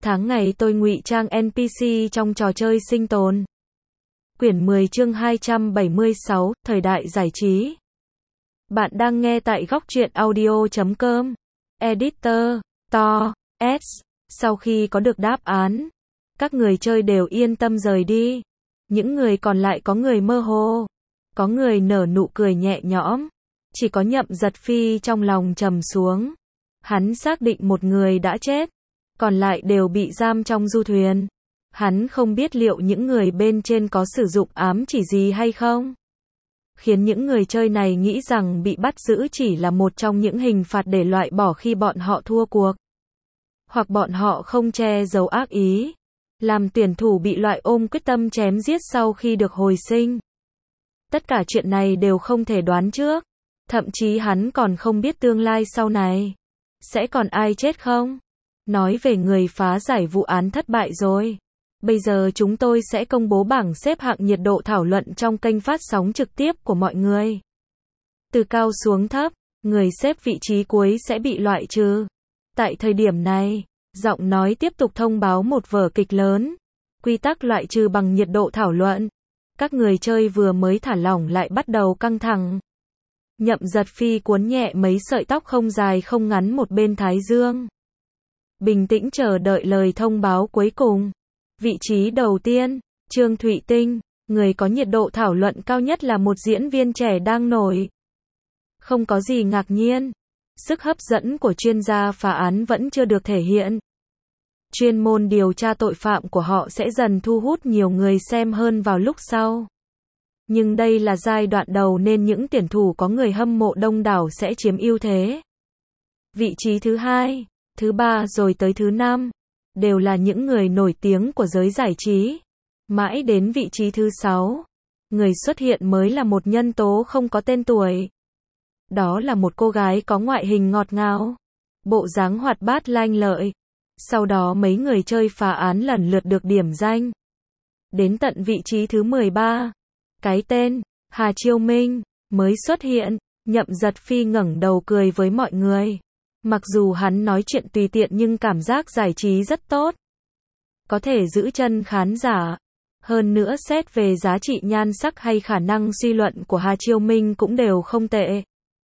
Tháng ngày tôi ngụy trang NPC trong trò chơi sinh tồn. Quyển 10 chương 276, Thời đại giải trí. Bạn đang nghe tại goctruyện.audio.com. Editor, to, S. Sau khi có được đáp án, các người chơi đều yên tâm rời đi. Những người còn lại có người mơ hồ, có người nở nụ cười nhẹ nhõm. Chỉ có Nhậm Giật Phi trong lòng trầm xuống. Hắn xác định một người đã chết, còn lại đều bị giam trong du thuyền. Hắn không biết liệu những người bên trên có sử dụng ám chỉ gì hay không. Khiến những người chơi này nghĩ rằng bị bắt giữ chỉ là một trong những hình phạt để loại bỏ khi bọn họ thua cuộc. Hoặc bọn họ không che giấu ác ý, làm tuyển thủ bị loại ôm quyết tâm chém giết sau khi được hồi sinh. Tất cả chuyện này đều không thể đoán trước. Thậm chí hắn còn không biết tương lai sau này sẽ còn ai chết không. Nói về người phá giải vụ án thất bại rồi. Bây giờ chúng tôi sẽ công bố bảng xếp hạng nhiệt độ thảo luận trong kênh phát sóng trực tiếp của mọi người. Từ cao xuống thấp, người xếp vị trí cuối sẽ bị loại trừ. Tại thời điểm này, giọng nói tiếp tục thông báo một vở kịch lớn. Quy tắc loại trừ bằng nhiệt độ thảo luận. Các người chơi vừa mới thả lỏng lại bắt đầu căng thẳng. Nhậm Giật Phi cuốn nhẹ mấy sợi tóc không dài không ngắn một bên thái dương. Bình tĩnh chờ đợi lời thông báo cuối cùng. Vị trí đầu tiên, Trương Thụy Tinh, người có nhiệt độ thảo luận cao nhất là một diễn viên trẻ đang nổi. Không có gì ngạc nhiên. Sức hấp dẫn của chuyên gia phá án vẫn chưa được thể hiện. Chuyên môn điều tra tội phạm của họ sẽ dần thu hút nhiều người xem hơn vào lúc sau. Nhưng đây là giai đoạn đầu nên những tuyển thủ có người hâm mộ đông đảo sẽ chiếm ưu thế. Vị trí thứ 2, thứ 3 rồi tới thứ 5, đều là những người nổi tiếng của giới giải trí. Mãi đến vị trí thứ 6, người xuất hiện mới là một nhân tố không có tên tuổi. Đó là một cô gái có ngoại hình ngọt ngào, bộ dáng hoạt bát lanh lợi. Sau đó mấy người chơi phá án lần lượt được điểm danh. Đến tận vị trí thứ 13, cái tên Hà Chiêu Minh mới xuất hiện. Nhậm Giật Phi ngẩng đầu cười với mọi người. Mặc dù hắn nói chuyện tùy tiện nhưng cảm giác giải trí rất tốt. Có thể giữ chân khán giả. Hơn nữa xét về giá trị nhan sắc hay khả năng suy luận của Hà Chiêu Minh cũng đều không tệ.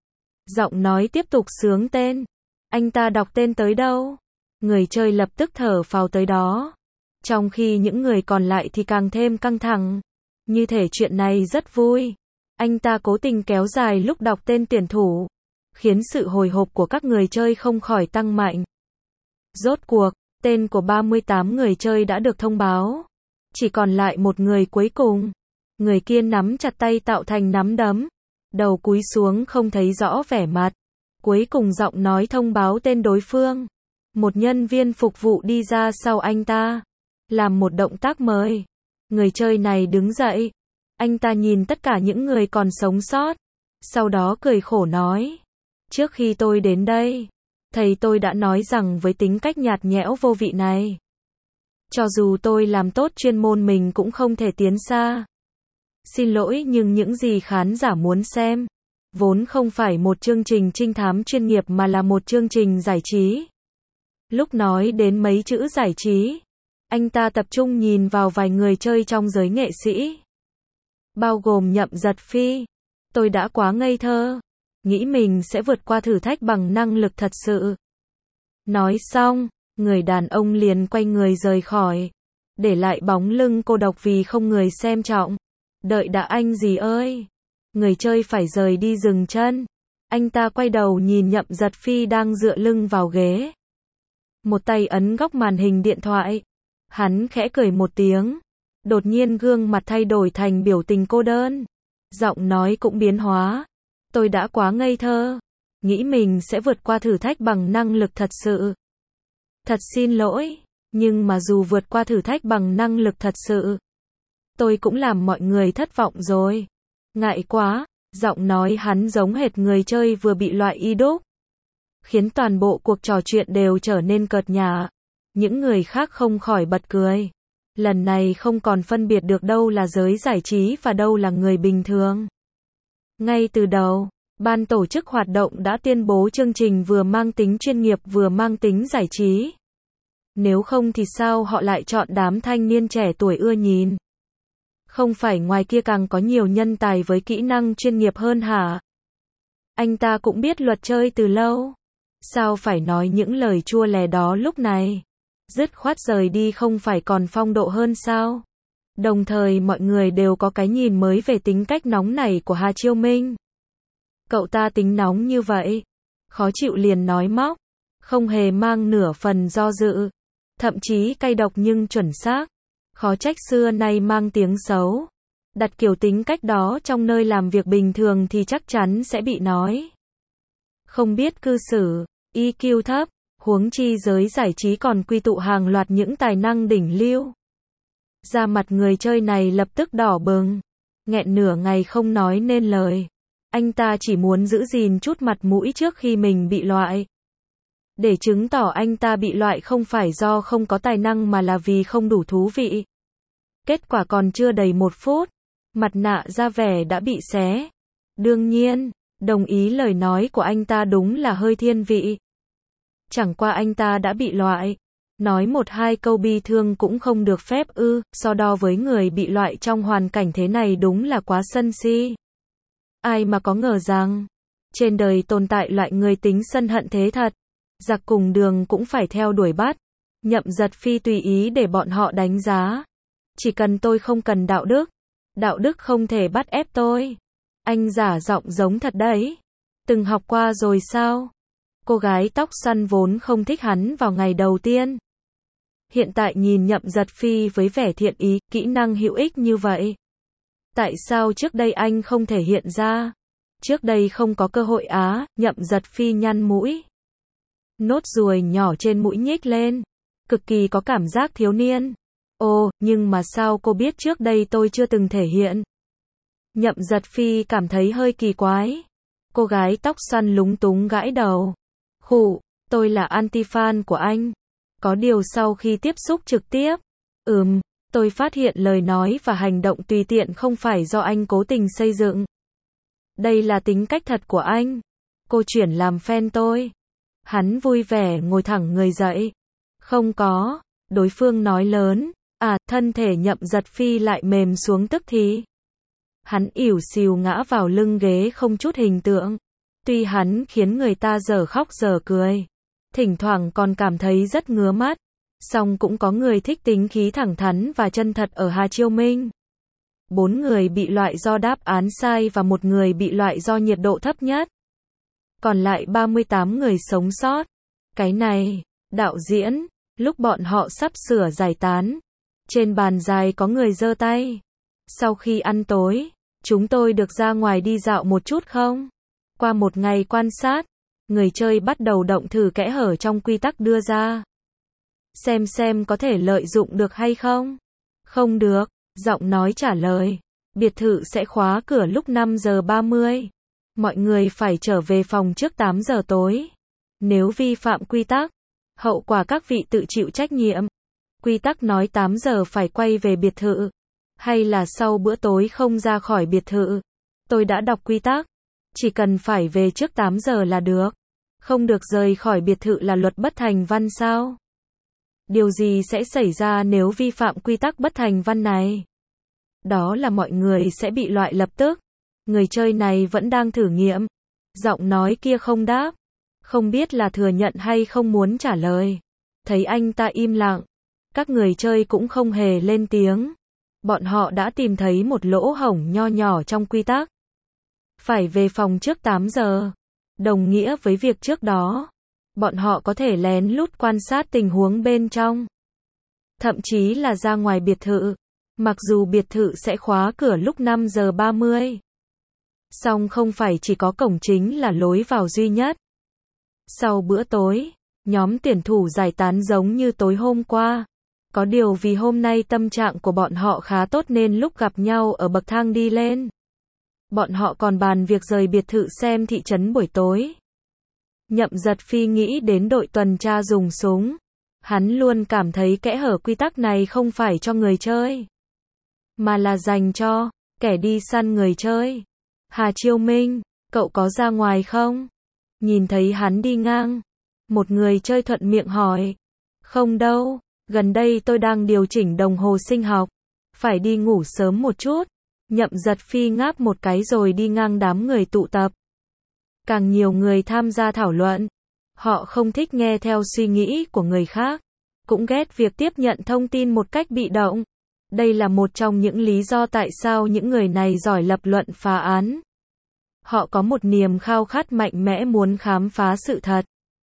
Giọng nói tiếp tục xướng tên. Anh ta đọc tên tới đâu? Người chơi lập tức thở phào tới đó. Trong khi những người còn lại thì càng thêm căng thẳng. Như thể chuyện này rất vui. Anh ta cố tình kéo dài lúc đọc tên tuyển thủ, khiến sự hồi hộp của các người chơi không khỏi tăng mạnh. Rốt cuộc, tên của 38 người chơi đã được thông báo. Chỉ còn lại một người cuối cùng. Người kia nắm chặt tay tạo thành nắm đấm. Đầu cúi xuống không thấy rõ vẻ mặt. Cuối cùng giọng nói thông báo tên đối phương. Một nhân viên phục vụ đi ra sau anh ta, làm một động tác mời. Người chơi này đứng dậy. Anh ta nhìn tất cả những người còn sống sót. Sau đó cười khổ nói. Trước khi tôi đến đây, thầy tôi đã nói rằng với tính cách nhạt nhẽo vô vị này, cho dù tôi làm tốt chuyên môn mình cũng không thể tiến xa. Xin lỗi nhưng những gì khán giả muốn xem, vốn không phải một chương trình trinh thám chuyên nghiệp mà là một chương trình giải trí. Lúc nói đến mấy chữ giải trí, anh ta tập trung nhìn vào vài người chơi trong giới nghệ sĩ. Bao gồm Nhậm Giật Phi. Tôi đã quá ngây thơ. Nghĩ mình sẽ vượt qua thử thách bằng năng lực thật sự. Nói xong, người đàn ông liền quay người rời khỏi. Để lại bóng lưng cô độc vì không người xem trọng. Đợi đã anh gì ơi. Người chơi phải rời đi dừng chân. Anh ta quay đầu nhìn Nhậm Giật Phi đang dựa lưng vào ghế. Một tay ấn góc màn hình điện thoại. Hắn khẽ cười một tiếng. Đột nhiên gương mặt thay đổi thành biểu tình cô đơn. Giọng nói cũng biến hóa. Tôi đã quá ngây thơ. Nghĩ mình sẽ vượt qua thử thách bằng năng lực thật sự. Thật xin lỗi. Nhưng mà dù vượt qua thử thách bằng năng lực thật sự, tôi cũng làm mọi người thất vọng rồi. Ngại quá. Giọng nói hắn giống hệt người chơi vừa bị loại y đúc. Khiến toàn bộ cuộc trò chuyện đều trở nên cợt nhả. Những người khác không khỏi bật cười. Lần này không còn phân biệt được đâu là giới giải trí và đâu là người bình thường. Ngay từ đầu, ban tổ chức hoạt động đã tuyên bố chương trình vừa mang tính chuyên nghiệp vừa mang tính giải trí. Nếu không thì sao họ lại chọn đám thanh niên trẻ tuổi ưa nhìn? Không phải ngoài kia càng có nhiều nhân tài với kỹ năng chuyên nghiệp hơn hả? Anh ta cũng biết luật chơi từ lâu. Sao phải nói những lời chua lè đó lúc này? Dứt khoát rời đi không phải còn phong độ hơn sao? Đồng thời mọi người đều có cái nhìn mới về tính cách nóng nảy của Hà Chiêu Minh. Cậu ta tính nóng như vậy. Khó chịu liền nói móc. Không hề mang nửa phần do dự. Thậm chí cay độc nhưng chuẩn xác. Khó trách xưa nay mang tiếng xấu. Đặt kiểu tính cách đó trong nơi làm việc bình thường thì chắc chắn sẽ bị nói không biết cư xử, EQ thấp, huống chi giới giải trí còn quy tụ hàng loạt những tài năng đỉnh lưu. Da mặt người chơi này lập tức đỏ bừng, nghẹn nửa ngày không nói nên lời. Anh ta chỉ muốn giữ gìn chút mặt mũi trước khi mình bị loại. Để chứng tỏ anh ta bị loại không phải do không có tài năng mà là vì không đủ thú vị. Kết quả còn chưa đầy 1 phút, mặt nạ ra vẻ đã bị xé. Đương nhiên, đồng ý lời nói của anh ta đúng là hơi thiên vị. Chẳng qua anh ta đã bị loại. Nói 1-2 câu bi thương cũng không được phép ư, so đo với người bị loại trong hoàn cảnh thế này đúng là quá sân si. Ai mà có ngờ rằng, trên đời tồn tại loại người tính sân hận thế thật. Giặc cùng đường cũng phải theo đuổi bắt. Nhậm Giật Phi tùy ý để bọn họ đánh giá. Chỉ cần tôi không cần đạo đức không thể bắt ép tôi. Anh giả giọng giống thật đấy. Từng học qua rồi sao? Cô gái tóc xoăn vốn không thích hắn vào ngày đầu tiên. Hiện tại nhìn Nhậm Giật Phi với vẻ thiện ý, kỹ năng hữu ích như vậy. Tại sao trước đây anh không thể hiện ra? Trước đây không có cơ hội á, Nhậm Giật Phi nhăn mũi. Nốt ruồi nhỏ trên mũi nhích lên. Cực kỳ có cảm giác thiếu niên. Ồ, nhưng mà sao cô biết trước đây tôi chưa từng thể hiện? Nhậm Giật Phi cảm thấy hơi kỳ quái. Cô gái tóc xoăn lúng túng gãi đầu. Khụ, tôi là anti-fan của anh. Có điều sau khi tiếp xúc trực tiếp, tôi phát hiện lời nói và hành động tùy tiện không phải do anh cố tình xây dựng. Đây là tính cách thật của anh. Cô chuyển làm fan tôi. Hắn vui vẻ ngồi thẳng người dậy. Không có, đối phương nói lớn. Thân thể Nhậm Giật Phi lại mềm xuống tức thì. Hắn ỉu xìu ngã vào lưng ghế không chút hình tượng. Tuy hắn khiến người ta dở khóc dở cười, thỉnh thoảng còn cảm thấy rất ngứa mắt, song cũng có người thích tính khí thẳng thắn và chân thật ở Hà Chiêu Minh. 4 người bị loại do đáp án sai và 1 người bị loại do nhiệt độ thấp nhất. Còn lại 38 người sống sót. Cái này, đạo diễn, lúc bọn họ sắp sửa giải tán, trên bàn dài có người giơ tay. Sau khi ăn tối, chúng tôi được ra ngoài đi dạo một chút không? Qua một ngày quan sát, người chơi bắt đầu động thử kẽ hở trong quy tắc đưa ra. Xem có thể lợi dụng được hay không? Không được, giọng nói trả lời. Biệt thự sẽ khóa cửa lúc 5 giờ 30. Mọi người phải trở về phòng trước 8 giờ tối. Nếu vi phạm quy tắc, hậu quả các vị tự chịu trách nhiệm. Quy tắc nói 8 giờ phải quay về biệt thự. Hay là sau bữa tối không ra khỏi biệt thự. Tôi đã đọc quy tắc. Chỉ cần phải về trước 8 giờ là được. Không được rời khỏi biệt thự là luật bất thành văn sao? Điều gì sẽ xảy ra nếu vi phạm quy tắc bất thành văn này? Đó là mọi người sẽ bị loại lập tức. Người chơi này vẫn đang thử nghiệm. Giọng nói kia không đáp. Không biết là thừa nhận hay không muốn trả lời. Thấy anh ta im lặng. Các người chơi cũng không hề lên tiếng. Bọn họ đã tìm thấy một lỗ hổng nho nhỏ trong quy tắc. Phải về phòng trước 8 giờ. Đồng nghĩa với việc trước đó, bọn họ có thể lén lút quan sát tình huống bên trong. Thậm chí là ra ngoài biệt thự. Mặc dù biệt thự sẽ khóa cửa lúc 5 giờ 30. Song không phải chỉ có cổng chính là lối vào duy nhất. Sau bữa tối, nhóm tuyển thủ giải tán giống như tối hôm qua. Có điều vì hôm nay tâm trạng của bọn họ khá tốt nên lúc gặp nhau ở bậc thang đi lên, bọn họ còn bàn việc rời biệt thự xem thị trấn buổi tối. Nhậm Giật Phi nghĩ đến đội tuần tra dùng súng. Hắn luôn cảm thấy kẽ hở quy tắc này không phải cho người chơi, mà là dành cho kẻ đi săn người chơi. Hà Chiêu Minh, cậu có ra ngoài không? Nhìn thấy hắn đi ngang, một người chơi thuận miệng hỏi. Không đâu, gần đây tôi đang điều chỉnh đồng hồ sinh học. Phải đi ngủ sớm một chút. Nhậm Giật Phi ngáp một cái rồi đi ngang đám người tụ tập. Càng nhiều người tham gia thảo luận. Họ không thích nghe theo suy nghĩ của người khác. Cũng ghét việc tiếp nhận thông tin một cách bị động. Đây là một trong những lý do tại sao những người này giỏi lập luận phá án. Họ có một niềm khao khát mạnh mẽ muốn khám phá sự thật.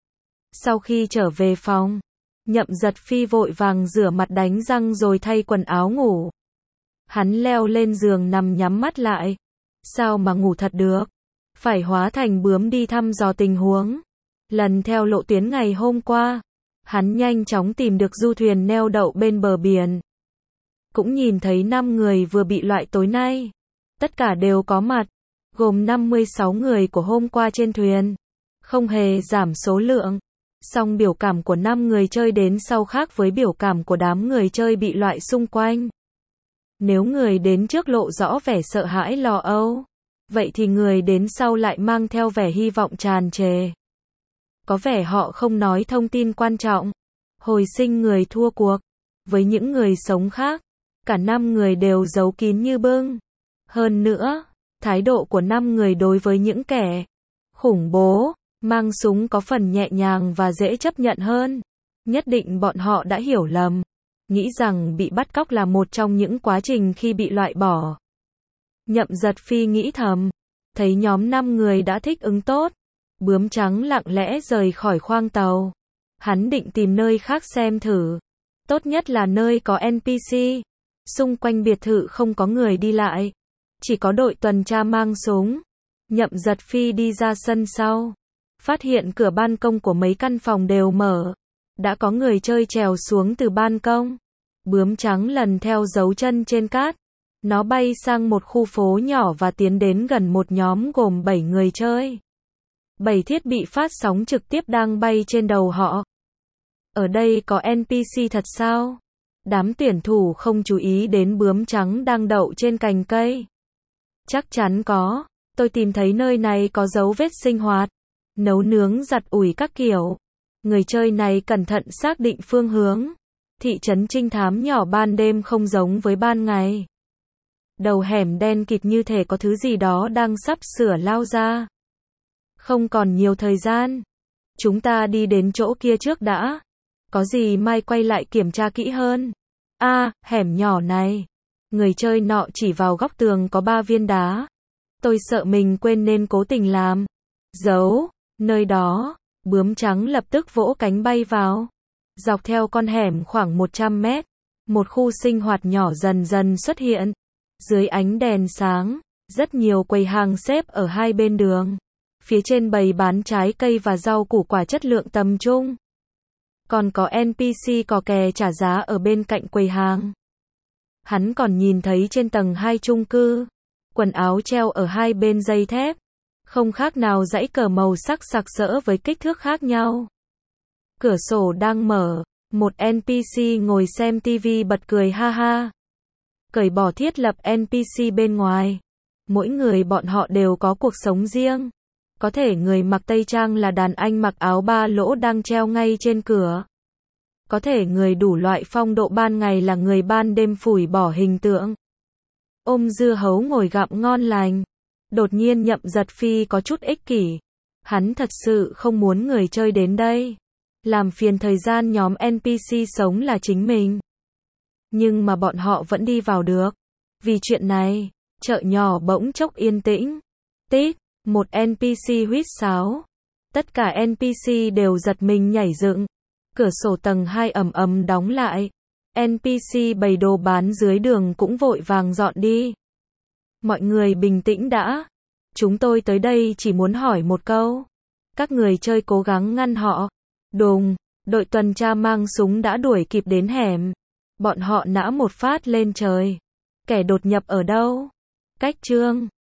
Sau khi trở về phòng, Nhậm Giật Phi vội vàng rửa mặt đánh răng rồi thay quần áo ngủ. Hắn leo lên giường nằm nhắm mắt lại. Sao mà ngủ thật được? Phải hóa thành bướm đi thăm dò tình huống. Lần theo lộ tuyến ngày hôm qua, hắn nhanh chóng tìm được du thuyền neo đậu bên bờ biển. Cũng nhìn thấy 5 người vừa bị loại tối nay. Tất cả đều có mặt, gồm 56 người của hôm qua trên thuyền. Không hề giảm số lượng. Song biểu cảm của 5 người chơi đến sau khác với biểu cảm của đám người chơi bị loại xung quanh. Nếu người đến trước lộ rõ vẻ sợ hãi lo âu, vậy thì người đến sau lại mang theo vẻ hy vọng tràn trề. Có vẻ họ không nói thông tin quan trọng. Hồi sinh người thua cuộc. Với những người sống khác, cả 5 người đều giấu kín như bưng. Hơn nữa, thái độ của 5 người đối với những kẻ khủng bố mang súng có phần nhẹ nhàng và dễ chấp nhận hơn. Nhất định bọn họ đã hiểu lầm, nghĩ rằng bị bắt cóc là một trong những quá trình khi bị loại bỏ. Nhậm Giật Phi nghĩ thầm, thấy nhóm 5 người đã thích ứng tốt, bướm trắng lặng lẽ rời khỏi khoang tàu. Hắn định tìm nơi khác xem thử. Tốt nhất là nơi có NPC. Xung quanh biệt thự không có người đi lại, chỉ có đội tuần tra mang súng. Nhậm Giật Phi đi ra sân sau, phát hiện cửa ban công của mấy căn phòng đều mở. Đã có người chơi trèo xuống từ ban công. Bướm trắng lần theo dấu chân trên cát. Nó bay sang một khu phố nhỏ và tiến đến gần một nhóm gồm 7 người chơi. 7 thiết bị phát sóng trực tiếp đang bay trên đầu họ. Ở đây có NPC thật sao? Đám tuyển thủ không chú ý đến bướm trắng đang đậu trên cành cây. Chắc chắn có. Tôi tìm thấy nơi này có dấu vết sinh hoạt, nấu nướng giặt ủi các kiểu. Người chơi này cẩn thận xác định phương hướng. Thị trấn trinh thám nhỏ ban đêm không giống với ban ngày. Đầu hẻm đen kịt như thể có thứ gì đó đang sắp sửa lao ra. Không còn nhiều thời gian. Chúng ta đi đến chỗ kia trước đã. Có gì mai quay lại kiểm tra kỹ hơn. Hẻm nhỏ này. Người chơi nọ chỉ vào góc tường có 3 viên đá. Tôi sợ mình quên nên cố tình làm dấu. Nơi đó, bướm trắng lập tức vỗ cánh bay vào. Dọc theo con hẻm khoảng 100 mét, một khu sinh hoạt nhỏ dần dần xuất hiện. Dưới ánh đèn sáng, rất nhiều quầy hàng xếp ở hai bên đường. Phía trên bày bán trái cây và rau củ quả chất lượng tầm trung. Còn có NPC cò kè trả giá ở bên cạnh quầy hàng. Hắn còn nhìn thấy trên tầng 2 chung cư, quần áo treo ở hai bên dây thép, không khác nào dãy cờ màu sắc sặc sỡ với kích thước khác nhau. Cửa sổ đang mở, một NPC ngồi xem TV bật cười ha ha. Cởi bỏ thiết lập NPC bên ngoài. Mỗi người bọn họ đều có cuộc sống riêng. Có thể người mặc tây trang là đàn anh mặc áo 3 lỗ đang treo ngay trên cửa. Có thể người đủ loại phong độ ban ngày là người ban đêm phủi bỏ hình tượng. Ôm dưa hấu ngồi gặm ngon lành. Đột nhiên Nhậm Giật Phi có chút ích kỷ. Hắn thật sự không muốn người chơi đến đây. Làm phiền thời gian nhóm NPC sống là chính mình. Nhưng mà bọn họ vẫn đi vào được. Vì chuyện này, chợ nhỏ bỗng chốc yên tĩnh. Tít, một NPC huýt sáo. Tất cả NPC đều giật mình nhảy dựng. Cửa sổ tầng 2 ầm ầm đóng lại. NPC bày đồ bán dưới đường cũng vội vàng dọn đi. Mọi người bình tĩnh đã. Chúng tôi tới đây chỉ muốn hỏi một câu. Các người chơi cố gắng ngăn họ. Đùng, đội tuần tra mang súng đã đuổi kịp đến hẻm. Bọn họ nã một phát lên trời. Kẻ đột nhập ở đâu? Cách chương